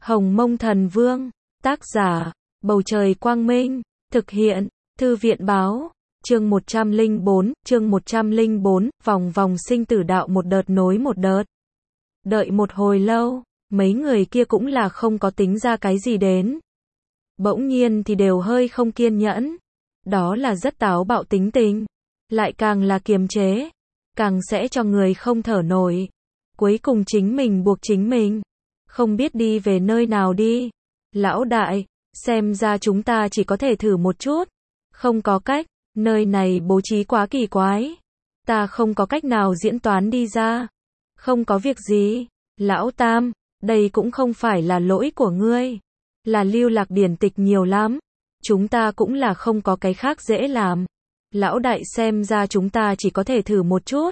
Hồng Mông Thần Vương, tác giả, Bầu Trời Quang Minh, thực hiện, Thư viện Báo, chương 104, vòng vòng sinh tử đạo một đợt nối một đợt. Đợi một hồi lâu, mấy người kia cũng là không có tính ra cái gì đến. Bỗng nhiên thì đều hơi không kiên nhẫn. Đó là rất táo bạo tính tình. Lại càng là kiềm chế, càng sẽ cho người không thở nổi. Cuối cùng chính mình buộc chính mình. Không biết đi về nơi nào đi. Lão đại, xem ra chúng ta chỉ có thể thử một chút. Không có cách, nơi này bố trí quá kỳ quái. Ta không có cách nào diễn toán đi ra. Không có việc gì, Lão Tam, đây cũng không phải là lỗi của ngươi. Là lưu lạc điển tịch nhiều lắm. Chúng ta cũng là không có cái khác dễ làm. Lão đại xem ra chúng ta chỉ có thể thử một chút.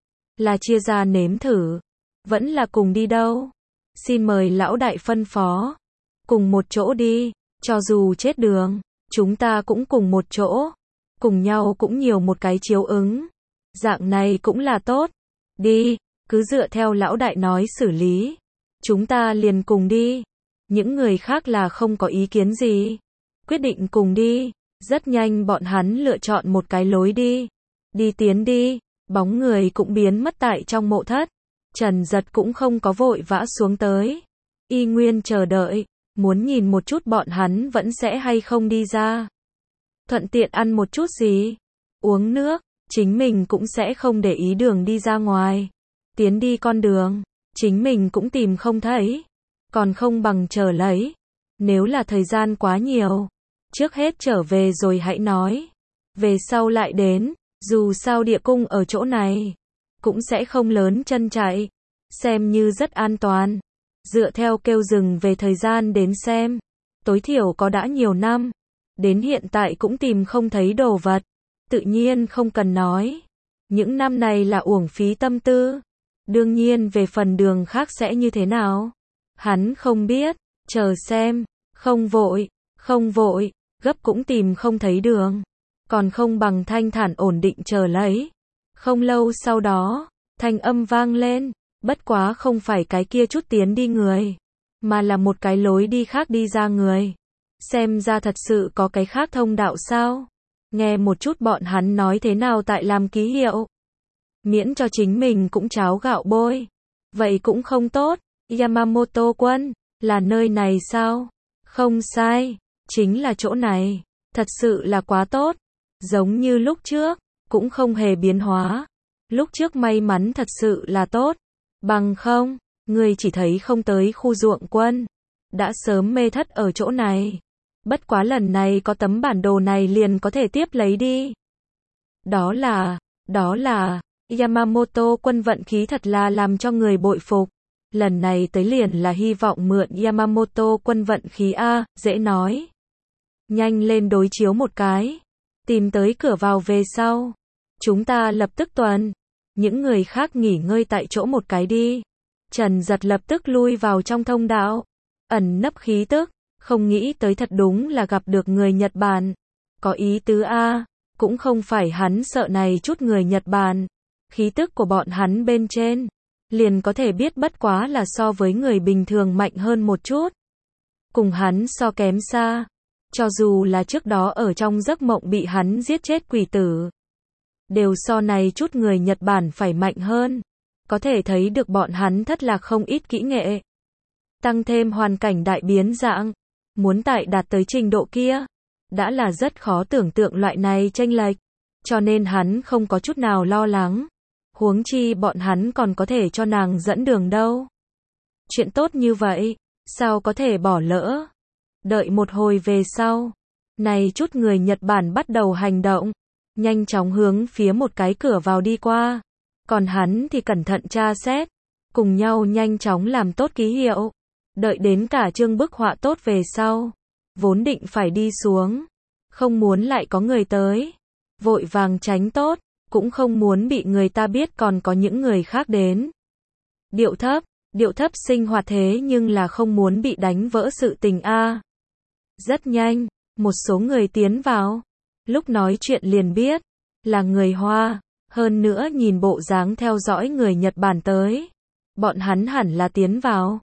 Là chia ra nếm thử. Vẫn là cùng đi đâu. Xin mời lão đại phân phó. Cùng một chỗ đi. Cho dù chết đường, chúng ta cũng cùng một chỗ. Cùng nhau cũng nhiều một cái chiếu ứng. Dạng này cũng là tốt. Đi, cứ dựa theo lão đại nói xử lý. Chúng ta liền cùng đi. Những người khác là không có ý kiến gì. Quyết định cùng đi. Rất nhanh bọn hắn lựa chọn một cái lối đi. Đi tiến đi, bóng người cũng biến mất tại trong mộ thất. Trần Giật cũng không có vội vã xuống tới. Y nguyên chờ đợi, muốn nhìn một chút bọn hắn vẫn sẽ hay không đi ra. Thuận tiện ăn một chút gì, uống nước, chính mình cũng sẽ không để ý đường đi ra ngoài. Tiến đi con đường, chính mình cũng tìm không thấy. Còn không bằng chờ lấy. Nếu là thời gian quá nhiều, trước hết trở về rồi hãy nói. Về sau lại đến, dù sao địa cung ở chỗ này, cũng sẽ không lớn chân chạy. Xem như rất an toàn. Dựa theo kêu rừng về thời gian đến xem, tối thiểu có đã nhiều năm. Đến hiện tại cũng tìm không thấy đồ vật. Tự nhiên không cần nói. Những năm này là uổng phí tâm tư. Đương nhiên về phần đường khác sẽ như thế nào, hắn không biết. Chờ xem, không vội, gấp cũng tìm không thấy đường. Còn không bằng thanh thản ổn định chờ lấy. Không lâu sau đó, thanh âm vang lên. Bất quá không phải cái kia chút tiến đi người, mà là một cái lối đi khác đi ra người. Xem ra thật sự có cái khác thông đạo sao? Nghe một chút bọn hắn nói thế nào tại làm ký hiệu. Miễn cho chính mình cũng cháo gạo bôi. Vậy cũng không tốt. Yamamoto quân, là nơi này sao? Không sai, chính là chỗ này. Thật sự là quá tốt. Giống như lúc trước, cũng không hề biến hóa. Lúc trước may mắn thật sự là tốt. Bằng không, người chỉ thấy không tới khu ruộng quân. Đã sớm mê thất ở chỗ này. Bất quá lần này có tấm bản đồ này liền có thể tiếp lấy đi. Đó là, Yamamoto quân vận khí thật là làm cho người bội phục. Lần này tới liền là hy vọng mượn Yamamoto quân vận khí A, dễ nói. Nhanh lên đối chiếu một cái. Tìm tới cửa vào về sau. Chúng ta lập tức tuần. Những người khác nghỉ ngơi tại chỗ một cái đi. Trần Giật lập tức lui vào trong thông đạo. Ẩn nấp khí tức. Không nghĩ tới thật đúng là gặp được người Nhật Bản. Có ý tứ A. Cũng không phải hắn sợ này chút người Nhật Bản. Khí tức của bọn hắn bên trên. Liền có thể biết bất quá là so với người bình thường mạnh hơn một chút. Cùng hắn so kém xa. Cho dù là trước đó ở trong giấc mộng bị hắn giết chết quỷ tử. Đều so này chút người Nhật Bản phải mạnh hơn. Có thể thấy được bọn hắn thất là không ít kỹ nghệ. Tăng thêm hoàn cảnh đại biến dạng. Muốn tại đạt tới trình độ kia. Đã là rất khó tưởng tượng loại này chênh lệch. Cho nên hắn không có chút nào lo lắng. Huống chi bọn hắn còn có thể cho nàng dẫn đường đâu. Chuyện tốt như vậy, sao có thể bỏ lỡ. Đợi một hồi về sau. Này chút người Nhật Bản bắt đầu hành động. Nhanh chóng hướng phía một cái cửa vào đi qua. Còn hắn thì cẩn thận tra xét. Cùng nhau nhanh chóng làm tốt ký hiệu. Đợi đến cả chương bức họa tốt về sau. Vốn định phải đi xuống. Không muốn lại có người tới. Vội vàng tránh tốt. Cũng không muốn bị người ta biết còn có những người khác đến. Điệu thấp sinh hoạt thế nhưng là không muốn bị đánh vỡ sự tình A. Rất nhanh, một số người tiến vào. Lúc nói chuyện liền biết. Là người Hoa. Hơn nữa nhìn bộ dáng theo dõi người Nhật Bản tới. Bọn hắn hẳn là tiến vào.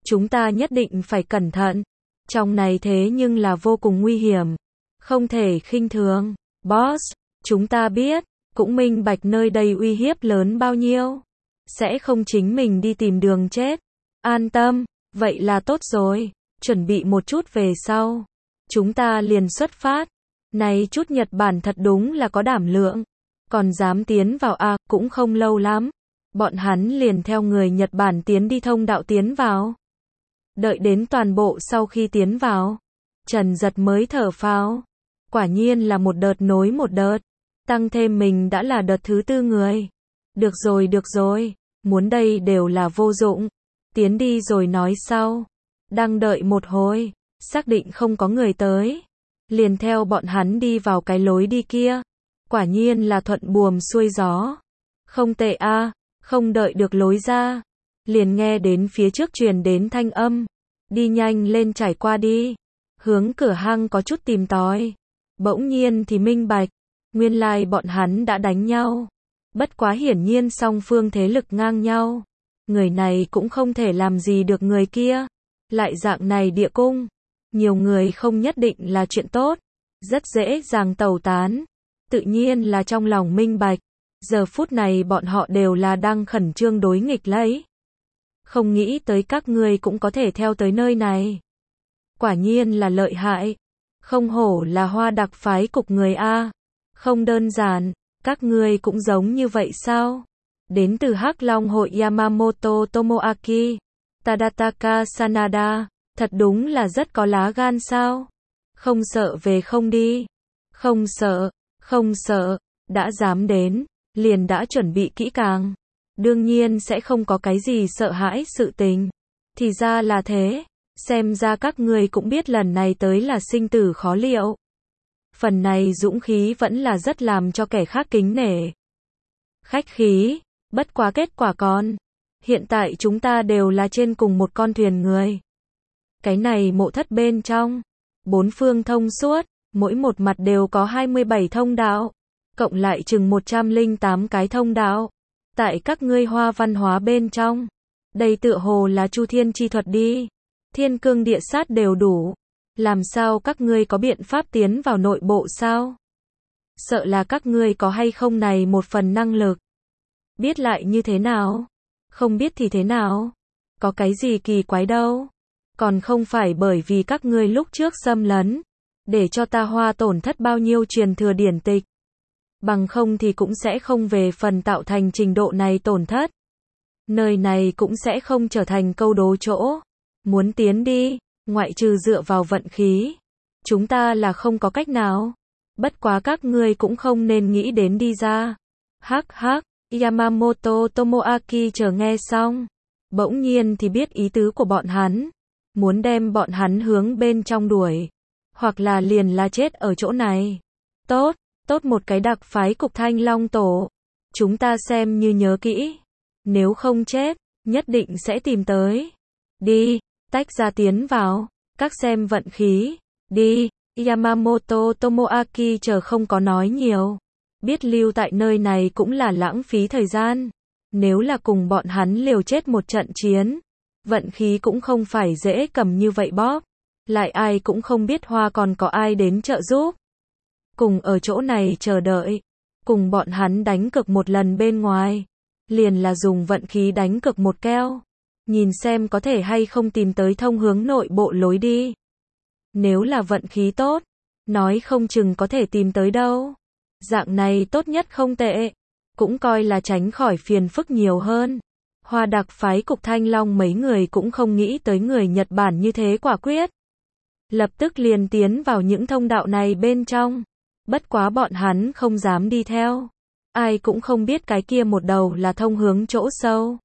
chúng ta nhất định phải cẩn thận. Trong này thế nhưng là vô cùng nguy hiểm. Không thể khinh thường. Boss, chúng ta biết, cũng minh bạch nơi đây uy hiếp lớn bao nhiêu. Sẽ không chính mình đi tìm đường chết. An tâm, vậy là tốt rồi. Chuẩn bị một chút về sau. Chúng ta liền xuất phát. Này chút Nhật Bản thật đúng là có đảm lượng. Còn dám tiến vào cũng không lâu lắm. Bọn hắn liền theo người Nhật Bản tiến đi thông đạo tiến vào. Đợi đến toàn bộ sau khi tiến vào, Trần Giật mới thở phào. Quả nhiên là một đợt nối một đợt. Tăng thêm mình đã là đợt thứ 4 người. Được rồi, muốn đây đều là vô dụng. Tiến đi rồi nói sau. Đang đợi một hồi, xác định không có người tới. Liền theo bọn hắn đi vào cái lối đi kia. Quả nhiên là thuận buồm xuôi gió. Không tệ không đợi được lối ra. Liền nghe đến phía trước truyền đến thanh âm. Đi nhanh lên trải qua đi. Hướng cửa hang có chút tìm tòi. Bỗng nhiên thì minh bạch. Nguyên lai bọn hắn đã đánh nhau. Bất quá hiển nhiên song phương thế lực ngang nhau. Người này cũng không thể làm gì được người kia. Lại dạng này địa cung. Nhiều người không nhất định là chuyện tốt. Rất dễ dàng tẩu tán. Tự nhiên là trong lòng minh bạch. Giờ phút này bọn họ đều là đang khẩn trương đối nghịch lấy. Không nghĩ tới các ngươi cũng có thể theo tới nơi này. Quả nhiên là lợi hại. Không hổ là Hoa Đặc phái cục người A. Không đơn giản, các ngươi cũng giống như vậy sao? Đến từ Hắc Long hội Yamamoto Tomoaki, Tadataka Sanada, thật đúng là rất có lá gan sao? Không sợ về không đi. Không sợ, đã dám đến, liền đã chuẩn bị kỹ càng. Đương nhiên sẽ không có cái gì sợ hãi sự tình. Thì ra là thế, xem ra các ngươi cũng biết lần này tới là sinh tử khó liệu. Phần này dũng khí vẫn là rất làm cho kẻ khác kính nể. Khách khí, bất quá kết quả còn. Hiện tại chúng ta đều là trên cùng một con thuyền người. Cái này mộ thất bên trong, 4 phương thông suốt, mỗi một mặt đều có 27 thông đạo, cộng lại chừng 108 cái thông đạo. Tại các ngươi Hoa văn hóa bên trong, đây tựa hồ là Chu Thiên chi thuật đi. Thiên cương địa sát đều đủ. Làm sao các ngươi có biện pháp tiến vào nội bộ sao? Sợ là các ngươi có hay không này một phần năng lực. Biết lại như thế nào? Không biết thì thế nào? Có cái gì kỳ quái đâu? Còn không phải bởi vì các ngươi lúc trước xâm lấn, để cho ta Hoa tổn thất bao nhiêu truyền thừa điển tịch. Bằng không thì cũng sẽ không về phần tạo thành trình độ này tổn thất. Nơi này cũng sẽ không trở thành câu đố chỗ. Muốn tiến đi, ngoại trừ dựa vào vận khí. Chúng ta là không có cách nào. Bất quá các ngươi cũng không nên nghĩ đến đi ra. Hắc, Yamamoto Tomoaki chờ nghe xong. Bỗng nhiên thì biết ý tứ của bọn hắn. Muốn đem bọn hắn hướng bên trong đuổi. Hoặc là liền là chết ở chỗ này. Tốt một cái đặc phái cục Thanh Long tổ. Chúng ta xem như nhớ kỹ. Nếu không chết, nhất định sẽ tìm tới. Đi, tách ra tiến vào. Các xem vận khí. Đi, Yamamoto Tomoaki chờ không có nói nhiều. Biết lưu tại nơi này cũng là lãng phí thời gian. Nếu là cùng bọn hắn liều chết một trận chiến, vận khí cũng không phải dễ cầm như vậy bóp. Lại ai cũng không biết Hoa còn có ai đến trợ giúp. Cùng ở chỗ này chờ đợi. Cùng bọn hắn đánh cược một lần bên ngoài. Liền là dùng vận khí đánh cược một keo. Nhìn xem có thể hay không tìm tới thông hướng nội bộ lối đi. Nếu là vận khí tốt, nói không chừng có thể tìm tới đâu. Dạng này tốt nhất không tệ. Cũng coi là tránh khỏi phiền phức nhiều hơn. Hoa đặc phái cục Thanh Long mấy người cũng không nghĩ tới người Nhật Bản như thế quả quyết. Lập tức liền tiến vào những thông đạo này bên trong. Bất quá bọn hắn không dám đi theo. Ai cũng không biết cái kia một đầu là thông hướng chỗ sâu.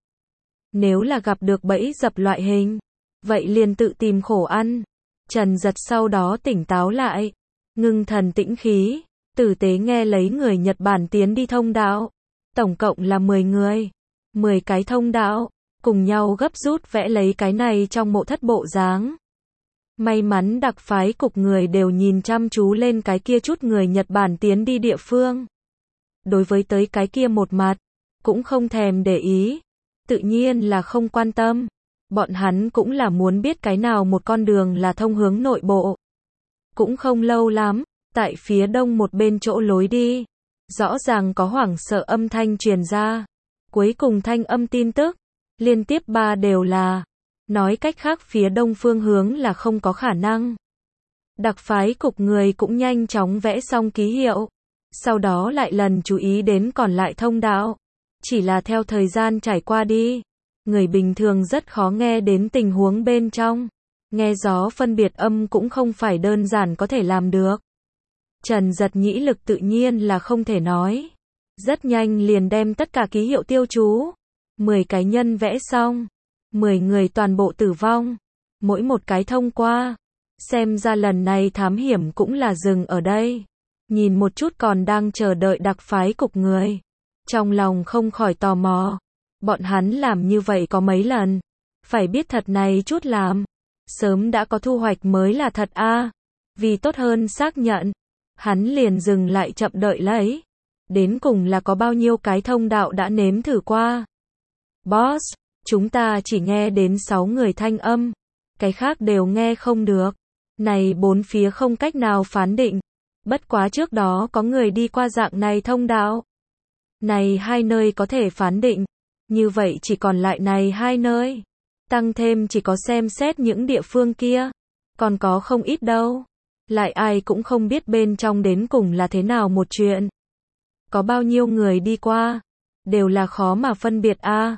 Nếu là gặp được bẫy dập loại hình, vậy liền tự tìm khổ ăn. Trần Giật sau đó tỉnh táo lại, ngưng thần tĩnh khí, tử tế nghe lấy người Nhật Bản tiến đi thông đạo. Tổng cộng là 10 người, 10 cái thông đạo, cùng nhau gấp rút vẽ lấy cái này trong mộ thất bộ dáng. May mắn đặc phái cục người đều nhìn chăm chú lên cái kia chút người Nhật Bản tiến đi địa phương. Đối với tới cái kia một mặt, cũng không thèm để ý. Tự nhiên là không quan tâm. Bọn hắn cũng là muốn biết cái nào một con đường là thông hướng nội bộ. Cũng không lâu lắm, tại phía đông một bên chỗ lối đi, rõ ràng có hoảng sợ âm thanh truyền ra. Cuối cùng thanh âm tin tức, liên tiếp 3 đều là, nói cách khác phía đông phương hướng là không có khả năng. Đặc phái cục người cũng nhanh chóng vẽ xong ký hiệu, sau đó lại lần chú ý đến còn lại thông đạo. Chỉ là theo thời gian trải qua đi, người bình thường rất khó nghe đến tình huống bên trong. Nghe gió phân biệt âm cũng không phải đơn giản có thể làm được. Trần Giật nhĩ lực tự nhiên là không thể nói. Rất nhanh liền đem tất cả ký hiệu tiêu chú. 10 cái nhân vẽ xong. 10 người toàn bộ tử vong. Mỗi một cái thông qua. Xem ra lần này thám hiểm cũng là dừng ở đây. Nhìn một chút còn đang chờ đợi đặc phái cục người. Trong lòng không khỏi tò mò. Bọn hắn làm như vậy có mấy lần. Phải biết thật này chút làm. Sớm đã có thu hoạch mới là thật a. Vì tốt hơn xác nhận. Hắn liền dừng lại chậm đợi lấy. Đến cùng là có bao nhiêu cái thông đạo đã nếm thử qua. Boss, chúng ta chỉ nghe đến 6 người thanh âm. Cái khác đều nghe không được. Này 4 phía không cách nào phán định. Bất quá trước đó có người đi qua dạng này thông đạo. Này 2 nơi có thể phán định. Như vậy chỉ còn lại này 2 nơi. Tăng thêm chỉ có xem xét những địa phương kia. Còn có không ít đâu. Lại ai cũng không biết bên trong đến cùng là thế nào một chuyện. Có bao nhiêu người đi qua. Đều là khó mà phân biệt a.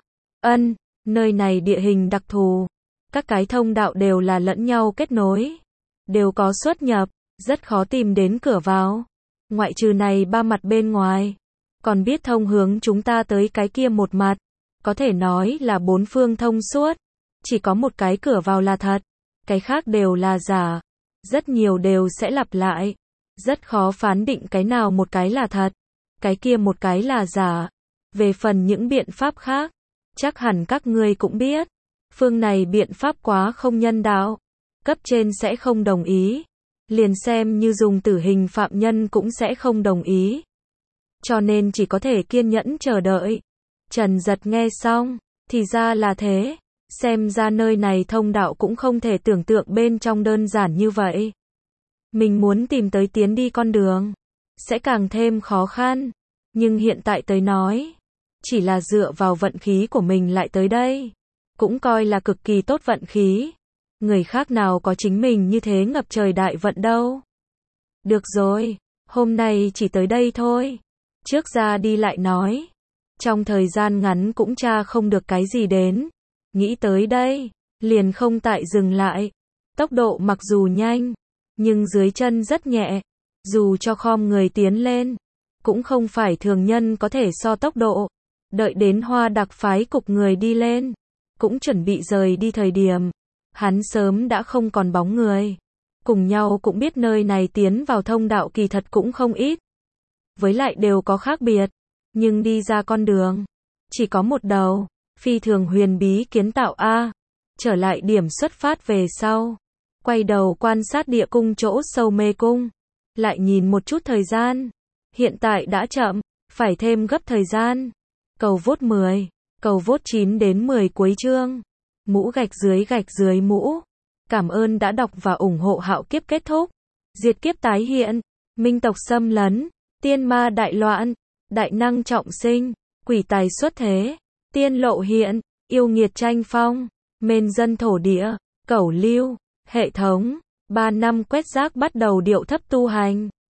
Nơi này địa hình đặc thù. Các cái thông đạo đều là lẫn nhau kết nối. Đều có xuất nhập. Rất khó tìm đến cửa vào. Ngoại trừ này 3 mặt bên ngoài. Còn biết thông hướng chúng ta tới cái kia một mặt. Có thể nói là 4 phương thông suốt. Chỉ có một cái cửa vào là thật. Cái khác đều là giả. Rất nhiều đều sẽ lặp lại. Rất khó phán định cái nào một cái là thật. Cái kia một cái là giả. Về phần những biện pháp khác. Chắc hẳn các ngươi cũng biết. Phương này biện pháp quá không nhân đạo. Cấp trên sẽ không đồng ý. Liền xem như dùng tử hình phạm nhân cũng sẽ không đồng ý. Cho nên chỉ có thể kiên nhẫn chờ đợi. Trần Giật nghe xong. Thì ra là thế. Xem ra nơi này thông đạo cũng không thể tưởng tượng bên trong đơn giản như vậy. Mình muốn tìm tới tiến đi con đường. Sẽ càng thêm khó khăn. Nhưng hiện tại tới nói. Chỉ là dựa vào vận khí của mình lại tới đây. Cũng coi là cực kỳ tốt vận khí. Người khác nào có chính mình như thế ngập trời đại vận đâu. Được rồi. Hôm nay chỉ tới đây thôi. Trước ra đi lại nói. Trong thời gian ngắn cũng tra không được cái gì đến. Nghĩ tới đây, liền không tại dừng lại. Tốc độ mặc dù nhanh, nhưng dưới chân rất nhẹ. Dù cho khom người tiến lên, cũng không phải thường nhân có thể so tốc độ. Đợi đến Hoa đặc phái cục người đi lên, cũng chuẩn bị rời đi thời điểm. Hắn sớm đã không còn bóng người. Cùng nhau cũng biết nơi này tiến vào thông đạo kỳ thật cũng không ít. Với lại đều có khác biệt. Nhưng đi ra con đường, chỉ có một đầu. Phi thường huyền bí kiến tạo a. Trở lại điểm xuất phát về sau. Quay đầu quan sát địa cung chỗ sâu mê cung. Lại nhìn một chút thời gian. Hiện tại đã chậm. Phải thêm gấp thời gian. Cầu vote 10. Cầu vote 9 đến 10 cuối chương. Mũ gạch dưới mũ. Cảm ơn đã đọc và ủng hộ Hạo Kiếp kết thúc. Diệt kiếp tái hiện. Minh tộc xâm lấn. Tiên ma đại loạn. Đại năng trọng sinh. Quỷ tài xuất thế. Tiên lộ hiện. Yêu nghiệt tranh phong. Mên dân thổ địa. Cẩu lưu. Hệ thống. 3 năm quét rác bắt đầu điệu thấp tu hành.